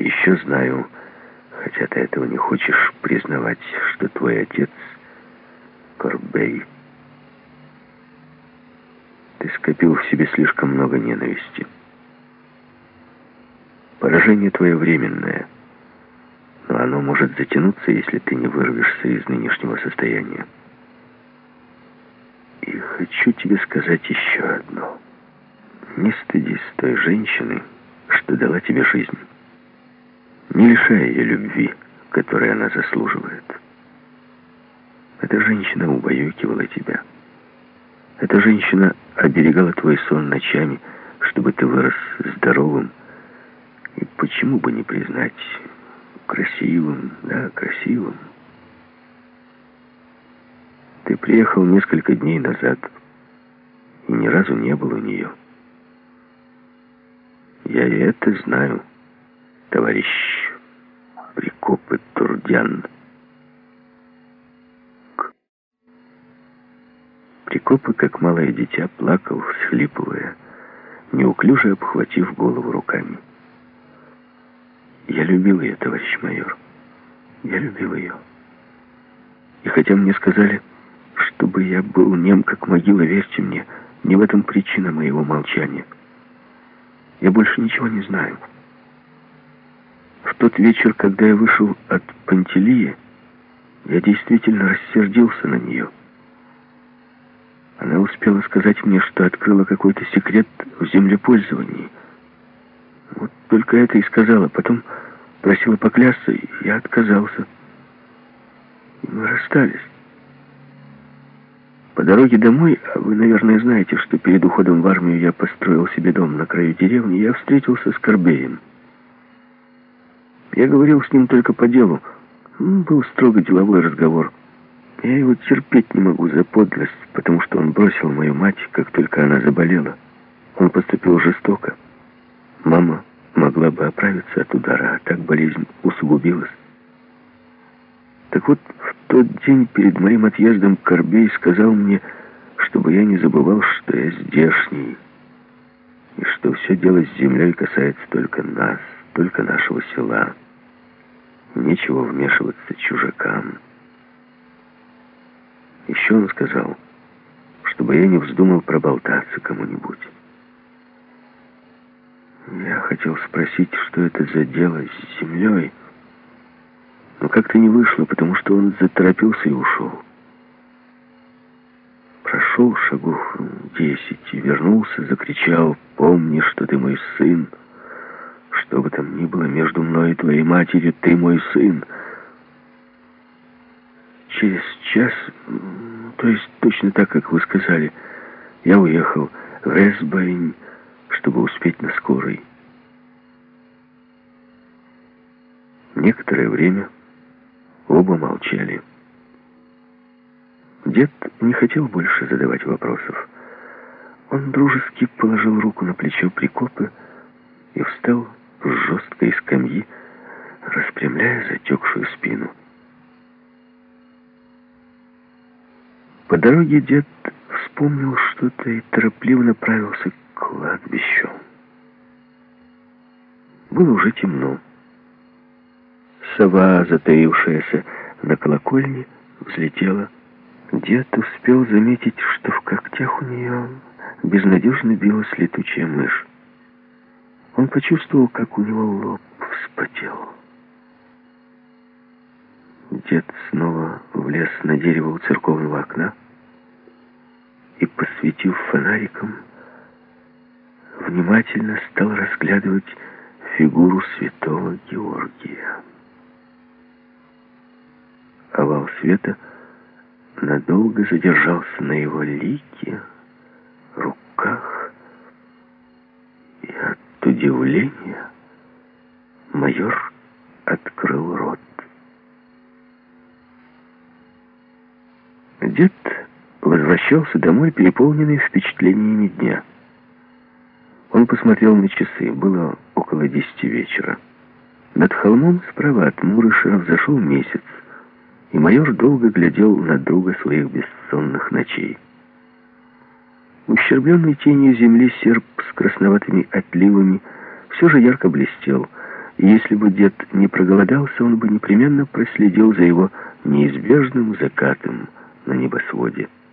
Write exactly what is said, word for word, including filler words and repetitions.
еще знаю, хотя ты этого не хочешь признавать, что твой отец Корбей. Ты скопил в себе слишком много ненависти. Поражение твое временное, но оно может затянуться, если ты не вырвешься из нынешнего состояния. И хочу тебе сказать еще одно. Не стыдись той женщины, что дала тебе жизнь. Не лишай ее любви, которой она заслуживает. Эта женщина убаюкивала тебя. Эта женщина оберегала твой сон ночами, чтобы ты вырос здоровым. И почему бы не признать, красивым, да, красивым. Ты приехал несколько дней назад и ни разу не был у нее. Я и это знаю, товарищ Прикопы Турдян. Прикопы, как малое дитя, плакал, всхлипывая, неуклюже обхватив голову руками. Я любил ее, товарищ майор. Я любил ее. И хотя мне сказали, чтобы я был нем, как могила, верьте мне, не в этом причина моего молчания. Я больше ничего не знаю. В тот вечер, когда я вышел от Пантелеи, я действительно рассердился на нее. Она успела сказать мне, что открыла какой-то секрет в землепользовании. Вот только это и сказала. Потом просила поклясться, и я отказался. И мы расстались. По дороге домой, а вы, наверное, знаете, что перед уходом в армию я построил себе дом на краю деревни, я встретился с Корбеем. Я говорил с ним только по делу. Был строго деловой разговор. Я его терпеть не могу за подлость, потому что он бросил мою мать, как только она заболела. Он поступил жестоко. Мама могла бы оправиться от удара, а так болезнь усугубилась. Так вот, в тот день перед моим отъездом Корбей сказал мне, чтобы я не забывал, что я здешний, и что все дело с землей касается только нас, только нашего села. Нечего вмешиваться чужакам. Еще он сказал, чтобы я не вздумал проболтаться кому-нибудь. Я хотел спросить, что это за дело с землей, но как-то не вышло, потому что он заторопился и ушел. Прошел шагов десять и вернулся, закричал: «Помни, что ты мой сын. Что бы там ни было между мной и твоей матерью, ты мой сын». Через час, то есть точно так, как вы сказали, я уехал в Эсбайн, чтобы успеть на скорой. Некоторое время оба молчали. Дед не хотел больше задавать вопросов. Он дружески положил руку на плечо Прикопы и встал с жесткой скамьи, распрямляя затекшую спину. По дороге дед вспомнил что-то и торопливо направился к кладбищу. Было уже темно. Сова, затаившаяся на колокольне, взлетела. Дед успел заметить, что в когтях у нее безнадежно билась летучая мышь. Он почувствовал, как у него лоб вспотел. Дед снова влез на дерево у церковного окна и, посветив фонариком, внимательно стал разглядывать фигуру святого Георгия. Овал света надолго задержался на его лике, руках, и от удивления майор открыл рот. Дед возвращался домой, переполненный впечатлениями дня. Он посмотрел на часы. Было около десяти вечера. Над холмом справа от Мурыша взошел месяц, и майор долго глядел на друга своих бессонных ночей. Ущербленный тенью земли серп с красноватыми отливами все же ярко блестел, И если бы дед не проголодался, он бы непременно проследил за его неизбежным закатом на небосводе.